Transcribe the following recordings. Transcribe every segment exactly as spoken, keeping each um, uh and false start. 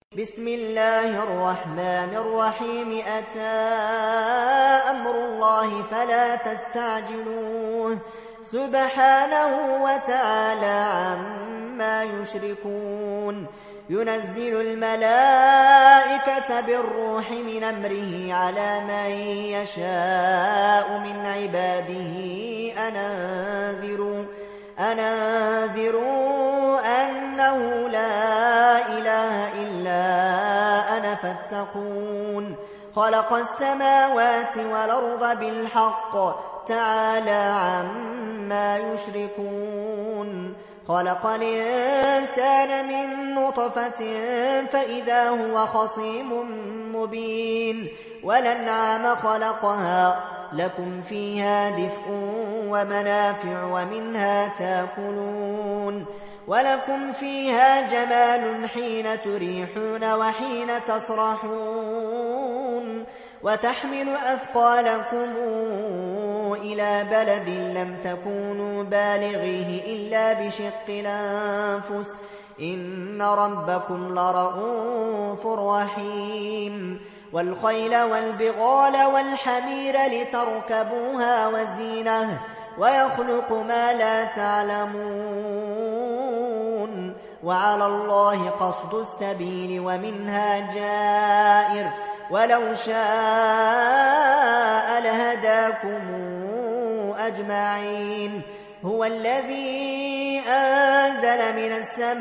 بسم الله الرحمن الرحيم أتى أمر الله فلا تستعجلوه سبحانه وتعالى عما يشركون ينزل الملائكة بالروح من أمره على من يشاء من عباده أن أنذروا أن أنذروا أنه لا إله إلا أنا فاتقون خلق السماوات والأرض بالحق تعالى عما يشركون خلق الإنسان من نطفة فإذا هو خصيم مبين والأنعام خلقها لكم فيها دفء ومنافع ومنها تاكلون ولكم فيها جمال حين تريحون وحين تسرحون وتحمل أثقالكم إلى بلد لم تكونوا بالغيه إلا بشق الأنفس إن ربكم لرءوف رحيم والخيل والبغال والحمير لتركبوها وزينة ويخلق ما لا تعلمون وعلى الله قصد السبيل ومنها جائر ولو شاء لهداكم أجمعين هو الذي أنزل من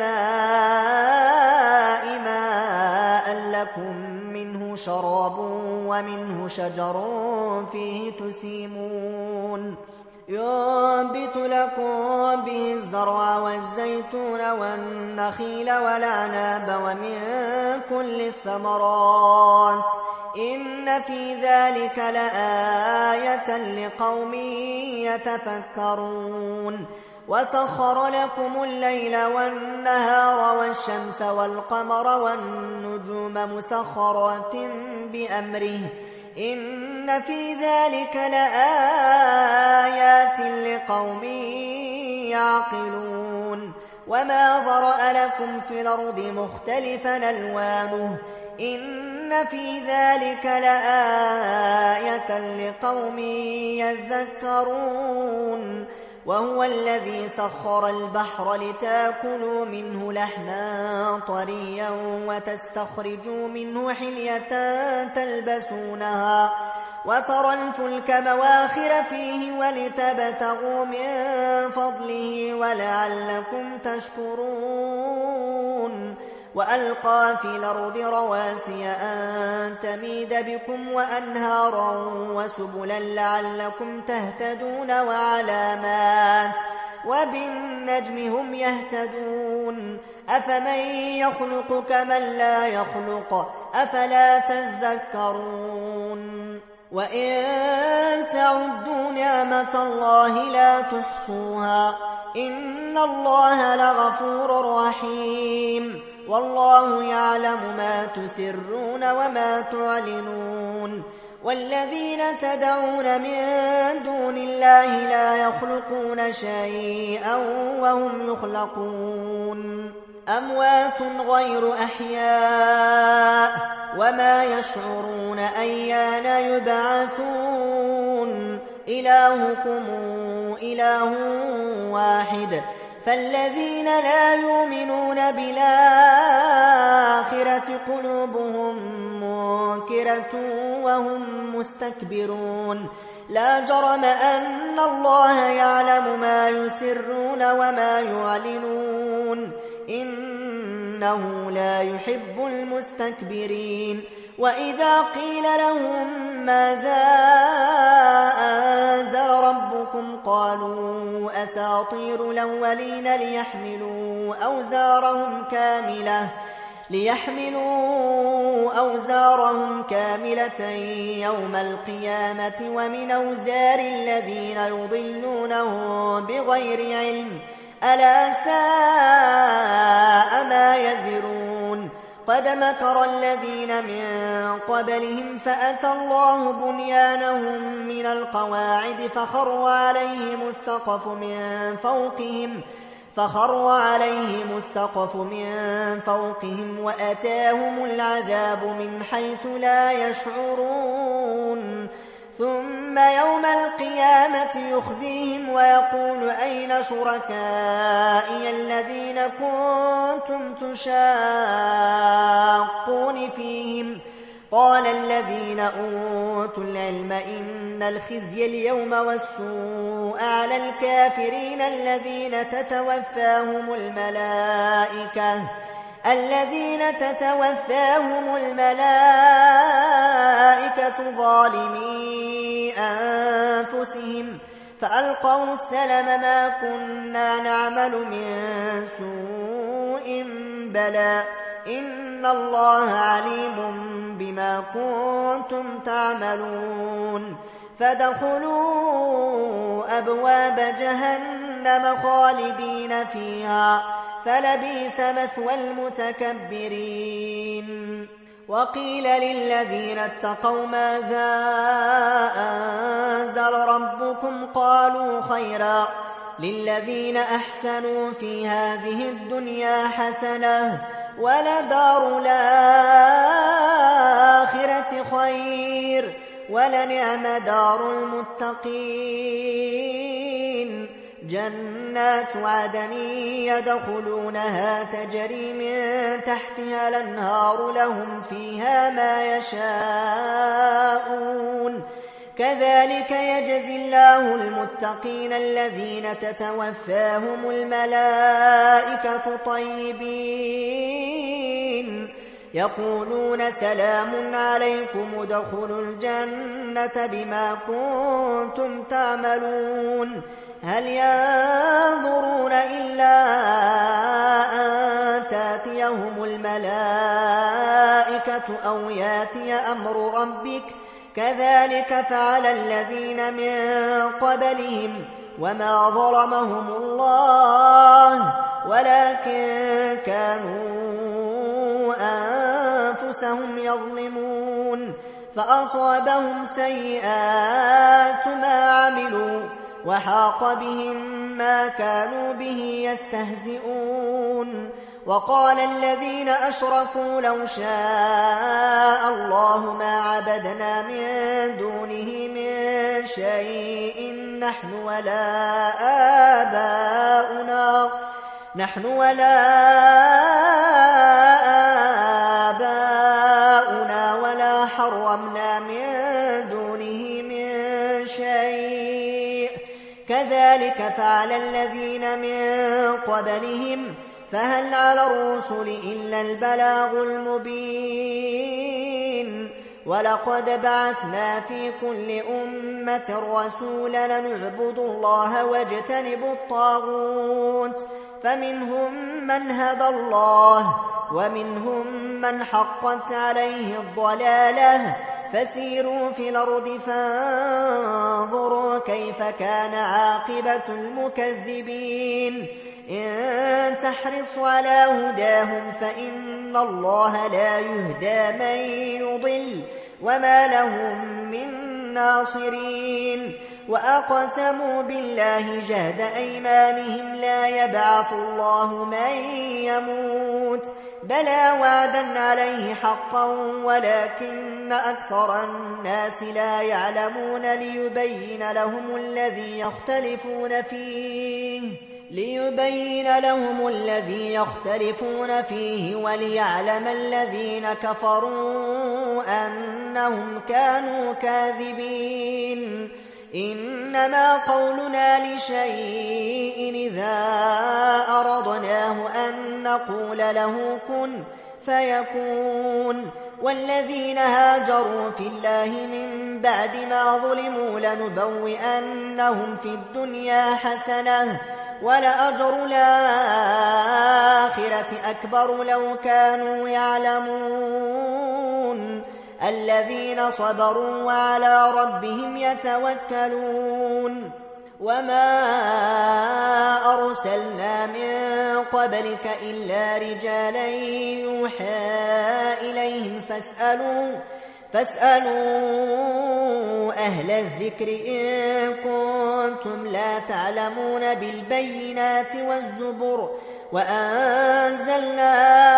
السماء ماء لكم منه شراب ومنه شجر فيه تسيمون ينبت لكم به الزرع والزيتون والنخيل والأعناب ومن كل الثمرات إن في ذلك لآية لقوم يتفكرون وسخر لكم الليل والنهار والشمس والقمر والنجوم مسخرات بأمره إن في ذلك لآيات لقوم يعقلون وما ذرأ لكم في الأرض مختلفا ألوانه إن في ذلك لآية لقوم يذكرون وهو الذي سخر البحر لتاكلوا منه لحما طريا وتستخرجوا منه حلية تلبسونها وترى الفلك مواخر فيه ولتبتغوا من فضله ولعلكم تشكرون وألقى في الأرض رواسي أن تميد بكم وأنهارا وسبلا لعلكم تهتدون وعلامات وبالنجم هم يهتدون أفمن يخلق كمن لا يخلق أفلا تذكرون وإن تعدوا نعمة الله لا تحصوها إن الله لغفور رحيم والله يعلم ما تسرون وما تعلنون والذين تدعون من دون الله لا يخلقون شيئا وهم يخلقون أموات غير أحياء وما يشعرون أيان يبعثون إلهكم إله واحد فالذين لا يؤمنون بالآخرة قلوبهم منكرة وهم مستكبرون لا جرم أن الله يعلم ما يسرون وما يعلنون إنه لا يحب المستكبرين وإذا قيل لهم ماذا أنزل ربكم قالوا أساطير الأولين ليحملوا أوزارهم كاملة ليحملوا أوزارهم كاملة يوم القيامة ومن أوزار الذين يضلونهم بغير علم ألا ساء ما يزرون قد مكر الذين من قبلهم فأتى الله بنيانهم من القواعد فخر عليهم السقف من فوقهم فخر عليهم السقف من فوقهم وأتاهم العذاب من حيث لا يشعرون ثم يوم القيامة يخزيهم ويقول أين شركائي الذين كنتم تشاقون فيهم قال الذين أوتوا العلم إن الخزي اليوم والسوء على الكافرين الذين تتوفاهم الملائكة الذين تتوفاهم الملائكة ظالمي أنفسهم فألقوا السلم ما كنا نعمل من سوء بلى إن الله عليم بما كنتم تعملون فادخلوا أبواب جهنم خالدين فيها فلبئس مثوى المتكبرين وقيل للذين اتقوا ماذا أنزل ربكم قالوا خيرا للذين أحسنوا في هذه الدنيا حسنة ولدار الآخرة خير ولنعم دار المتقين جنات عدن يدخلونها تجري من تحتها الأنهار لهم فيها ما يشاءون كذلك يجزي الله المتقين الذين تتوفاهم الملائكة طيبين يقولون سلام عليكم ادخلوا الجنة بما كنتم تعملون هل ينظرون إلا أن تأتيهم الملائكة أو يأتي أمر ربك كذلك فعل الذين من قبلهم وما ظلمهم الله ولكن كانوا أنفسهم يظلمون فأصابهم سيئات ما عملوا وحاق بهم ما كانوا به يستهزئون وقال الذين أشركوا لو شاء الله ما عبدنا من دونه من شيء نحن ولا آباؤنا نحن ولا آباؤنا ولا حرمنا من دونه من شيء كذلك فعل الذين من قبلهم فهل على الرسل إلا البلاغ المبين ولقد بعثنا في كل أمة رسولا نعبد الله واجتنبوا الطاغوت فمنهم من هدى الله ومنهم من حقت عليه الضلالة فسيروا في الأرض فانظروا كيف كان عاقبة المكذبين إن تحرص على هداهم فإن الله لا يهدى من يضل وما لهم من ناصرين وأقسموا بالله جهد أيمانهم لا يبعث الله من يموت بلى وعدا عليه حقا ولكن أكثر الناس لا يعلمون ليبين لهم الذي يختلفون فيه ليبين لهم الذي يختلفون فيه وليعلم الذين كفروا أنهم كانوا كاذبين إنما قولنا لشيء إذا أردناه أن نقول له كن فيكون والذين هاجروا في الله من بعد ما ظلموا لنبوئنهم في الدنيا حسنة ولأجر الآخرة أكبر لو كانوا يعلمون الذين صبروا وعلى ربهم يتوكلون وما أرسلنا من قبلك إلا رجالا يوحى إليهم فاسألوا فاسألوا أهل الذكر إن كنتم لا تعلمون بالبينات والزبر وأنزلنا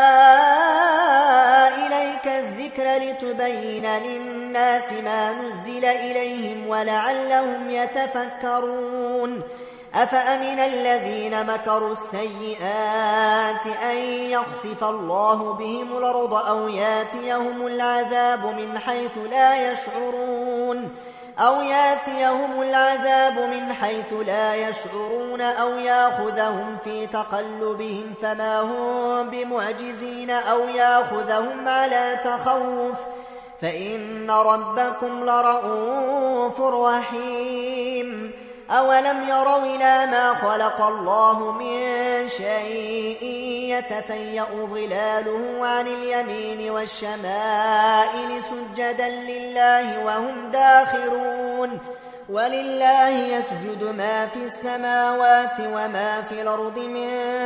إليك الذكر لتبين للناس ما نزل إليهم ولعلهم يتفكرون أفأمن الذين مكروا السيئات أن يخسف الله بهم الأرض أو ياتيهم العذاب من حيث لا يشعرون أو ياتيهم العذاب من حيث لا يشعرون أو ياخذهم في تقلبهم فما هم بمعجزين أو ياخذهم على تخوف فإن ربكم لرءوف رحيم أولم يروا إلى ما خلق الله من شيء يتفيأ ظلاله عن اليمين والشمائل سجدا لله وهم داخرون ولله يسجد ما في السماوات وما في الأرض من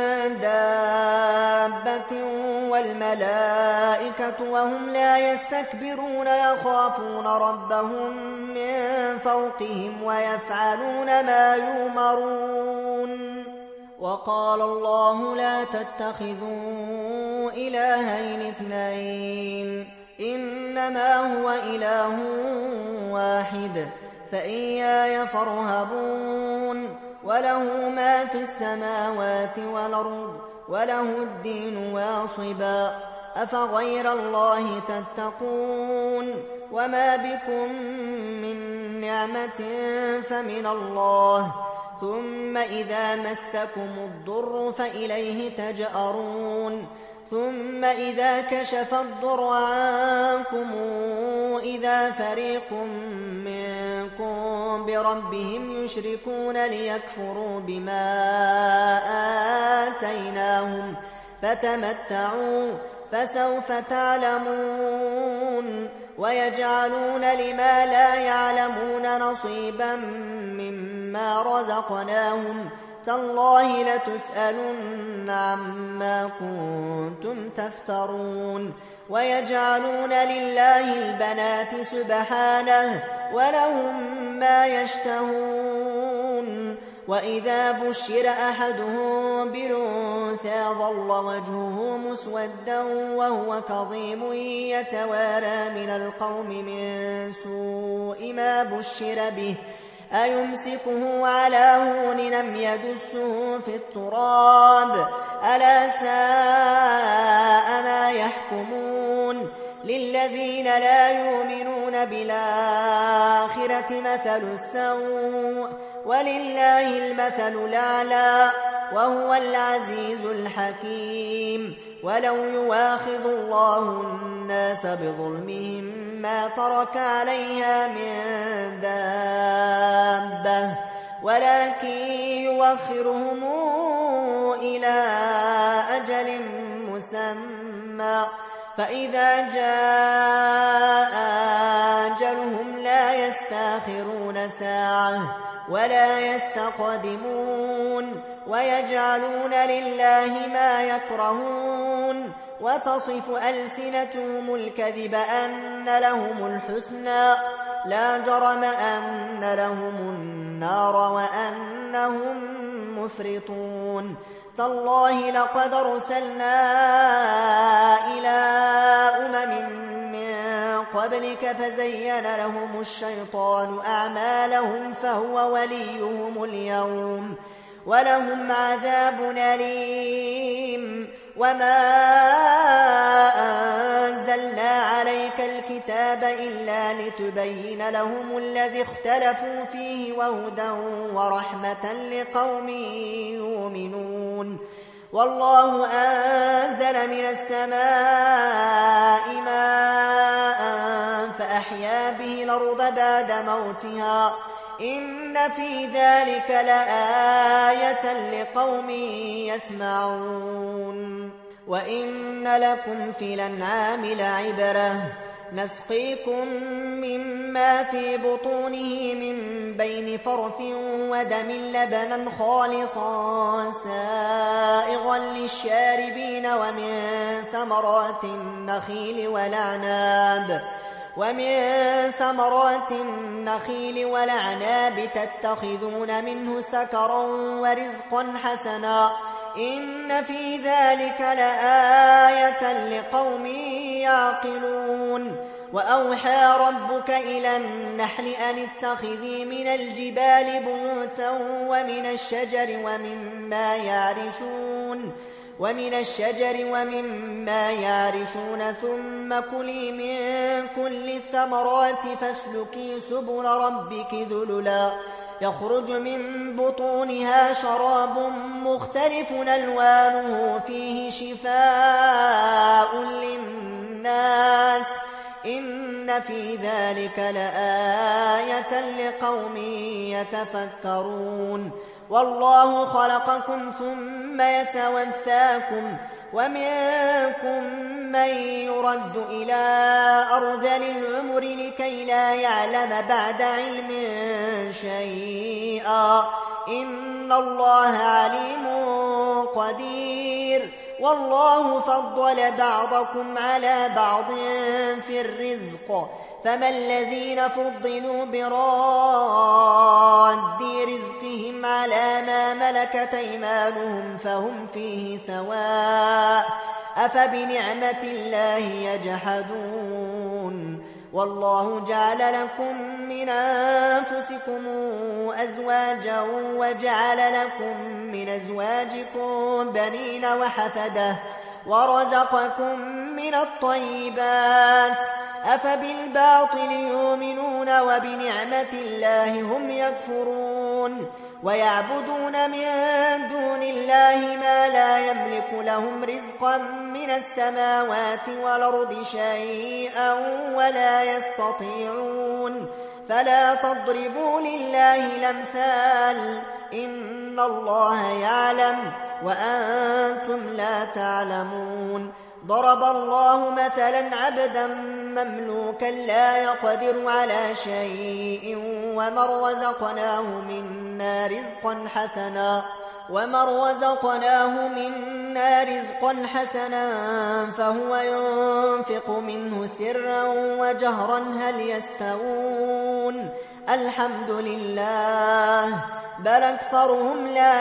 دابة والملائكة وهم لا يستكبرون يخافون ربهم من فوقهم ويفعلون ما يؤمرون وقال الله لا تتخذوا إلهين اثنين إنما هو إله واحد فإياي فارهبون وله ما في السماوات والأرض وله الدين واصبا أفغير الله تتقون وما بكم من نعمة فمن الله ثم إذا مسكم الضر فإليه تجأرون ثم إذا كشف الضر عنكم إذا فريق منكم بربهم يشركون ليكفروا بما آتيناهم فتمتعوا فسوف تعلمون ويجعلون لما لا يعلمون نصيبا مما رزقناهم تالله لتسألن عما كنتم تفترون ويجعلون لله البنات سبحانه ولهم ما يشتهون وإذا بشر أحدهم بالأنثى ظل وجهه مسودا وهو كظيم يتوارى من القوم من سوء ما بشر به أيمسكه على هون لم يدسه في التراب ألا ساء ما يحكمون للذين لا يؤمنون بالآخرة مثل السوء ولله المثل الأعلى وهو العزيز الحكيم ولو يواخذ الله الناس بظلمهم ما ترك عليها من دابة ولكن يوخرهم إلى أجل مسمى فإذا جاء أجلهم لا يستأخرون ساعة ولا يستقدمون ويجعلون لله ما يكرهون وتصف ألسنتهم الكذب أن لهم الحسنى لا جرم أن لهم النار وأنهم مفرطون تالله لقد أرسلنا إلى أمم من قبلك فزين لهم الشيطان أعمالهم فهو وليهم اليوم ولهم عذاب أليم وما أنزلنا عليك الكتاب إلا لتبين لهم الذي اختلفوا فيه وهدى ورحمة لقوم يؤمنون والله أنزل من السماء ماء فأحيا به الأرض بعد موتها إن في ذلك لآية لقوم يسمعون وإن لكم في الأنعام لعبرة نسقيكم مما في بطونه من بين فرث ودم لبنا خالصا سائغا للشاربين ومن ثمرات النخيل والأعناب ومن ثمرات النخيل والأعناب تتخذون منه سكرا ورزقا حسنا إن في ذلك لآية لقوم يعقلون وأوحى ربك إلى النحل أن اتخذي من الجبال بيوتا ومن الشجر ومما يعرشون ومن الشجر ومما يعرشون ثم كلي من كل الثمرات فاسلكي سبل ربك ذللا يخرج من بطونها شراب مختلف ألوانه فيه شفاء للناس إن في ذلك لآية لقوم يتفكرون والله خلقكم ثم يتوفاكم ومنكم من يرد إلى أرذل العمر لكي لا يعلم بعد علم شيئا إن الله عليم قدير والله فضل بعضكم على بعض في الرزق فما الذين فضلوا براد رزقهم على ما ملكت أيمانهم فهم فيه سواء أفبنعمة الله يجحدون والله جعل لكم من أنفسكم أزواجا وجعل لكم من أزواجكم بنين وحفدة ورزقكم من الطيبات أفبالباطل يؤمنون وبنعمة الله هم يكفرون ويعبدون من دون الله ما لا يملك لهم رزقا من السماوات والأرض شيئا ولا يستطيعون فلا تضربوا لله الأمثال إن الله يعلم وأنتم لا تعلمون ضرب الله مثلا عبدا مملوكا لا يقدر على شيء ومن رزقناه منا رزقا حسنا ومن رزقناه منا رزقا حسنا فهو ينفق منه سرا وجهرا هل يستوون الحمد لله بل أكثرهم لا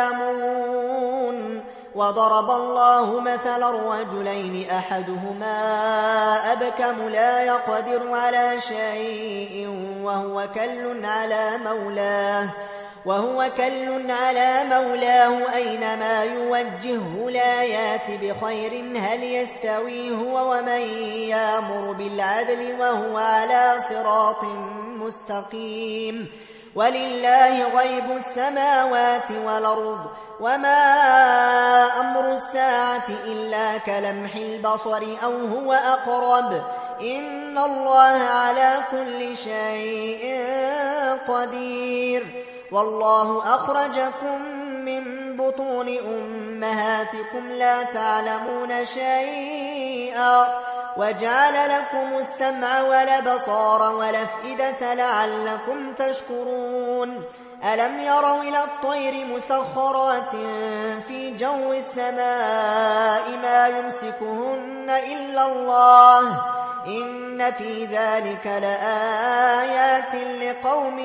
يعلمون وضرب الله مثلا رجلين أحدهما أبكم لا يقدر على شيء وهو كل على مولاه وهو كل على مولاه أينما يوجهه لا يات بخير هل يستوي هو ومن يأمر بالعدل وهو على صراط مستقيم ولله غيب السماوات والأرض وما أمر الساعة إلا كلمح البصر أو هو أقرب إن الله على كل شيء قدير والله أخرجكم من بطون أمهاتكم لا تعلمون شيئا وجعل لكم السمع والأبصار والأفئدة لعلكم تشكرون ألم يروا إلى الطير مسخرات في جو السماء ما يمسكهن إلا الله إن في ذلك لآيات لقوم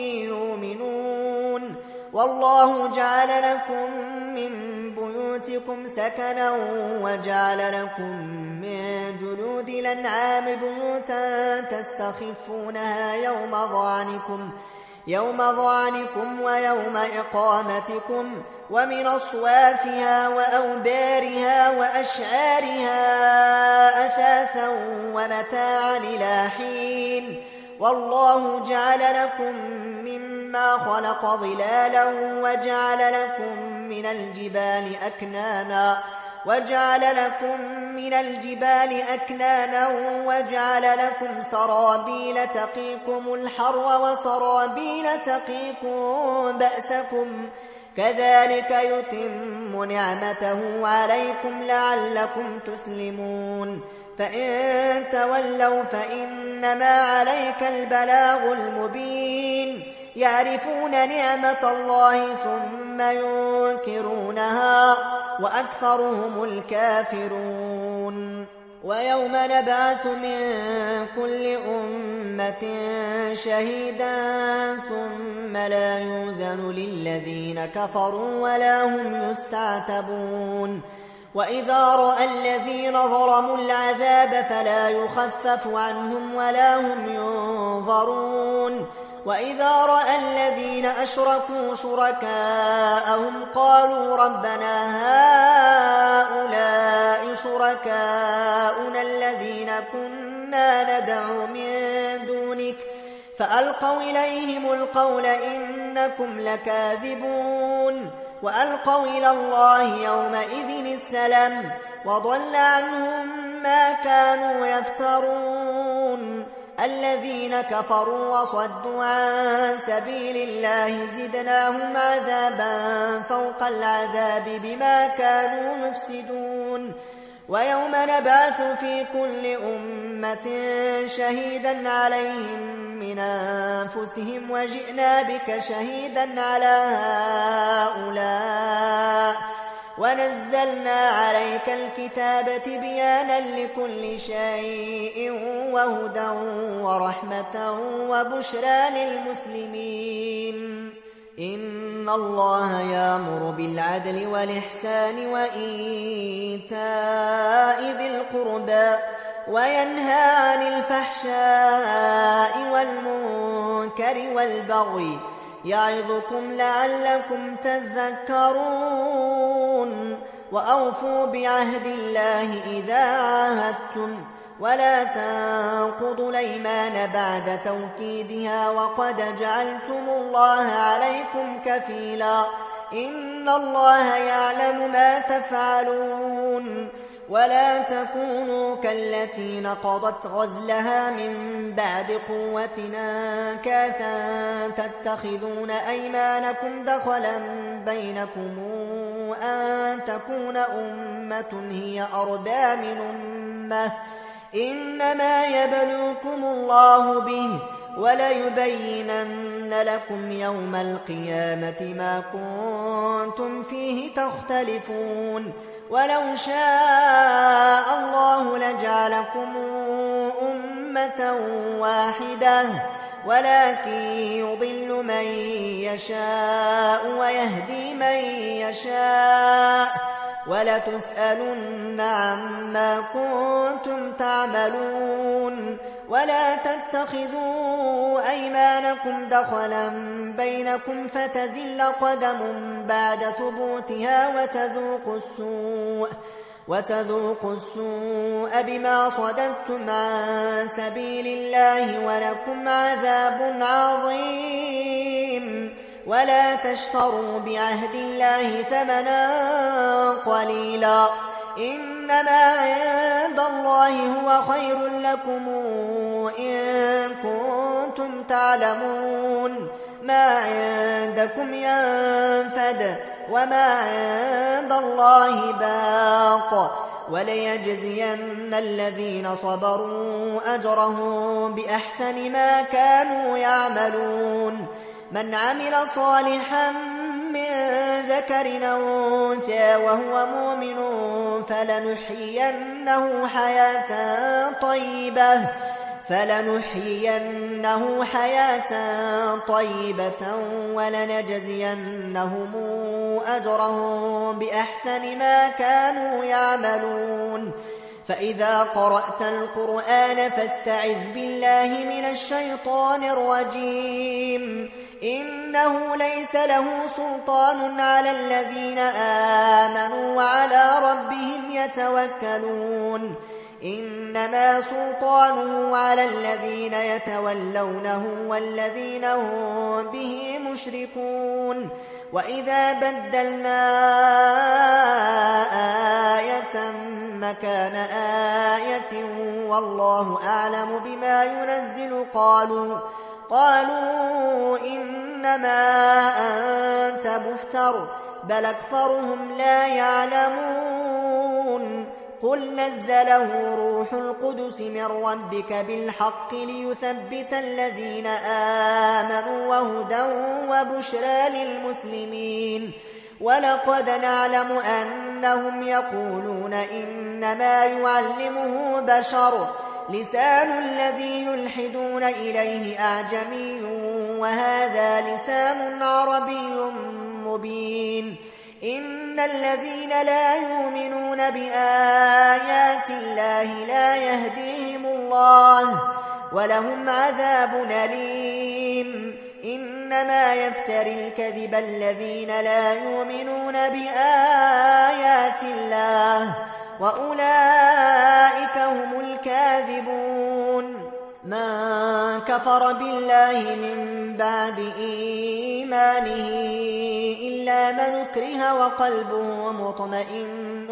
يؤمنون والله جعل لكم من بيوتكم سكنا وجعل لكم من جلود الأنعام بيوتا تستخفونها يوم ظعنكم يوم ظعنكم ويوم إقامتكم ومن أصوافها وأوبارها وأشعارها أثاثا ومتاعا إلى حين والله جعل لكم مما خلق ظلالا وجعل لكم من الجبال أكنانا وجعل لكم من الجبال أكنانا وجعل لكم سرابيل تقيكم الحر وسرابيل تقيكم بأسكم كذلك يتم نعمته عليكم لعلكم تسلمون فإن تولوا فإنما عليك البلاغ المبين يعرفون نعمة الله ثم ينكرونها وأكثرهم الكافرون ويوم نبعث من كل أمة شهيدا ثم لا يؤذن للذين كفروا ولا هم يستعتبون وإذا رأى الذين ظلموا العذاب فلا يخفف عنهم ولا هم ينظرون وإذا رأى الذين أشركوا شركاءهم قالوا ربنا هؤلاء شركاؤنا الذين كنا ندعو من دونك فألقوا إليهم القول إنكم لكاذبون وألقوا إلى الله يومئذ السلام وضل عنهم ما كانوا يفترون الذين كفروا وصدوا عن سبيل الله زدناهم عذابا فوق العذاب بما كانوا يفسدون ويوم نبعث في كل أمة شهيدا عليهم من أنفسهم وجئنا بك شهيدا على هؤلاء ونزلنا عليك الكتاب تبيانا لكل شيء وهدى ورحمة وبشرى للمسلمين إن الله يأمر بالعدل والإحسان وإيتاء ذي القربى وينهى عن الفحشاء والمنكر والبغي يعظكم لعلكم تذكرون وأوفوا بعهد الله إذا عاهدتم ولا تنقضوا الأيمان بعد توكيدها وقد جعلتم الله عليكم كفيلا إن الله يعلم ما تفعلون ولا تكونوا كالتي نقضت غزلها من بعد قوة أنكاثا تتخذون أيمانكم دخلا بينكم أن تكون أمة هي أربى من أمة إنما يبلوكم الله به وليبينن لكم يوم القيامة ما كنتم فيه تختلفون ولو شاء الله لجعلكم أمة واحدة ولكن يضل من يشاء ويهدي من يشاء ولتسألن عما كنتم تعملون ولا تتخذوا أيمانكم دخلا بينكم فتزل قدم بعد ثبوتها وتذوقوا السوء وتذوقوا السوء بما صددتم عن سبيل الله ولكم عذاب عظيم ولا تشتروا بعهد الله ثمنا قليلا إنما عند الله هو خير لكم إن كنتم تعلمون ما عندكم ينفد وما عند الله باق وليجزين الذين صبروا أجرهم بأحسن ما كانوا يعملون من عمل صالحا من ذكر أو أنثى وهو مؤمن فلنحيينه حياة طيبة فلنحيينه حياة طيبة ولنجزينهم أجرهم بأحسن ما كانوا يعملون فإذا قرأت القرآن فاستعذ بالله من الشيطان الرجيم إنه ليس له سلطان على الذين آمنوا وعلى ربهم يتوكلون إنما سلطانه على الذين يتولونه والذين هم به مشركون وإذا بدلنا آية مكان آية والله أعلم بما ينزل قالوا قالوا إنما أنت مفتر بل أكثرهم لا يعلمون قل نزله روح القدس من ربك بالحق ليثبت الذين آمنوا وهدى وبشرى للمسلمين ولقد نعلم أنهم يقولون إنما يعلمه بشر لسان الذي يلحدون إليه أعجمي وهذا لسان عربي مبين إن الذين لا يؤمنون بآيات الله لا يهديهم الله ولهم عذاب أليم إنما يفتري الكذب الذين لا يؤمنون بآيات الله وأولئك هم الكاذبون من كفر بالله من بعد إيمانه إلا من أكره وقلبه مطمئن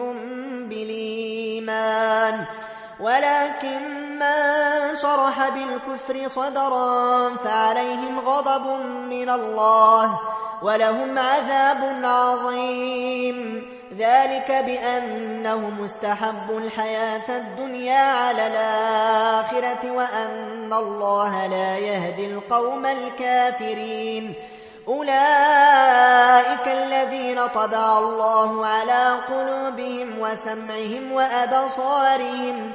بالإيمان ولكن من شرح بالكفر صدرا فعليهم غضب من الله ولهم عذاب عظيم ذلك بأنهم استحبوا الحياة الدنيا على الآخرة وأن الله لا يهدي القوم الكافرين أولئك الذين طبع الله على قلوبهم وسمعهم وأبصارهم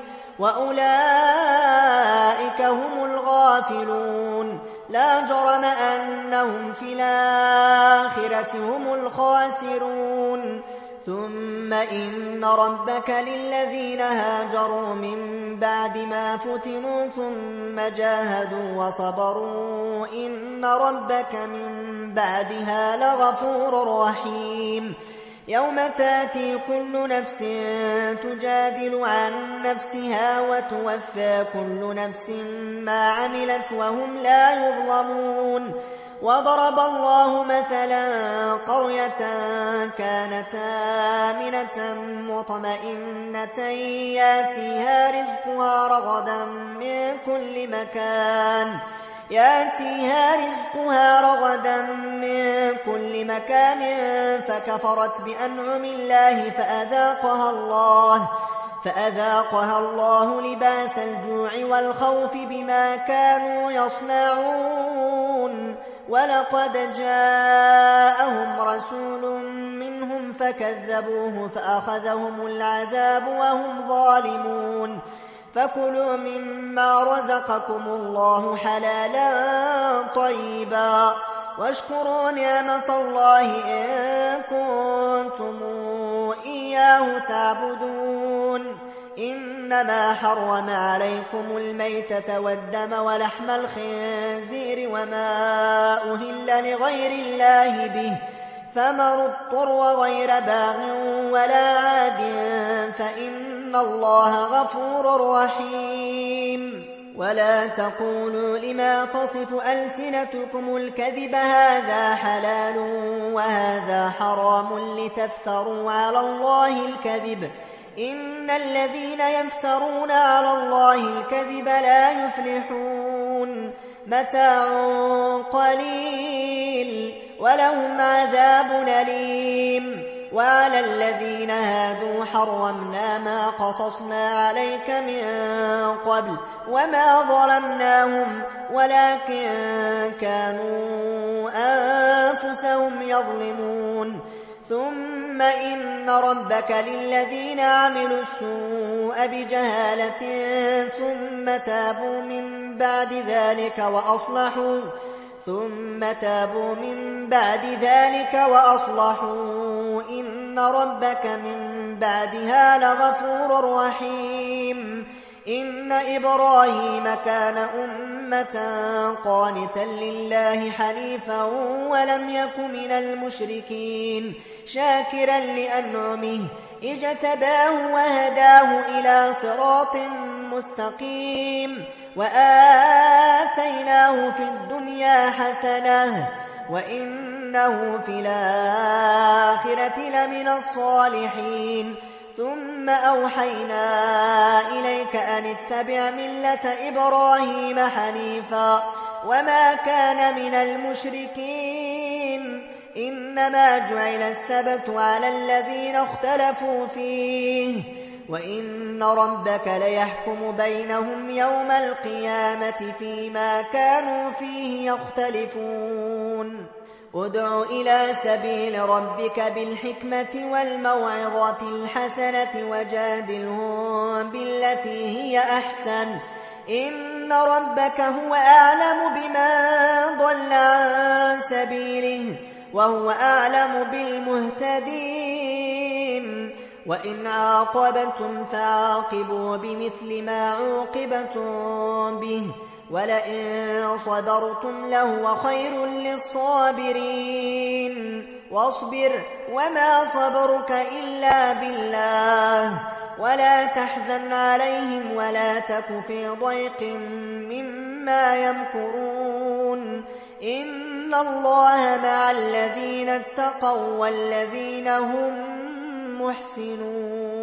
وأولئك هم الغافلون لا جرم أنهم في الآخرة هم الخاسرون ثم إن ربك للذين هاجروا من بعد ما فتنوا ثم جاهدوا وصبروا إن ربك من بعدها لغفور رحيم يوم تاتي كل نفس تجادل عن نفسها وتوفى كل نفس ما عملت وهم لا يظلمون وضرب الله مثلا قرية كانت آمنة مطمئنة ياتيها رزقها رغدا من كل مكان ياتيها رزقها رغدا من كل مكان فكفرت بأنعم الله فأذاقها الله فأذاقها الله لباس الجوع والخوف بما كانوا يصنعون ولقد جاءهم رسول منهم فكذبوه فأخذهم العذاب وهم ظالمون فكلوا مما رزقكم الله حلالا طيبا واشكروا نعمة الله إن كنتم إياه تعبدون إنما حرم عليكم الميتة والدم ولحم الخنزير وما أهل لغير الله به فمن اضطر غير باغ ولا عاد فإن الله غفور رحيم ولا تقولوا لما تصف ألسنتكم الكذب هذا حلال وهذا حرام لتفتروا على الله الكذب إن الذين يفترون على الله الكذب لا يفلحون متاع قليل ولهم عذاب أليم وعلى الذين هادوا حرمنا ما قصصنا عليك من قبل وما ظلمناهم ولكن كانوا أنفسهم يظلمون ثم إن ربك للذين عملوا السوء بجهالة ثم تابوا من بعد ذلك وأصلحوا ثم تابوا من بعد ذلك وأصلحوا إن ربك من بعدها لغفور رحيم إن إبراهيم كان أمة قانتا لله حنيفا ولم يك من المشركين شاكرا لأنعمه اجتباه وهداه إلى صراط مستقيم وآتيناه في الدنيا حسنة وإنه في الآخرة لمن الصالحين ثم أوحينا إليك أن اتبع ملة إبراهيم حنيفا وما كان من المشركين إنما جعل السبت على الذين اختلفوا فيه وإن ربك ليحكم بينهم يوم القيامة فيما كانوا فيه يختلفون ادع إلى سبيل ربك بالحكمة والموعظة الحسنة وجادلهم بالتي هي أحسن إن ربك هو أعلم بمن ضل عن سبيله وهو أعلم بالمهتدين وإن عاقبتم فعاقبوا بمثل ما عوقبتم به ولئن صبرتم لهو خير للصابرين واصبر وما صبرك إلا بالله ولا تحزن عليهم ولا تك في ضيق مما يمكرون إن الله مع الذين اتقوا والذين هم محسنون.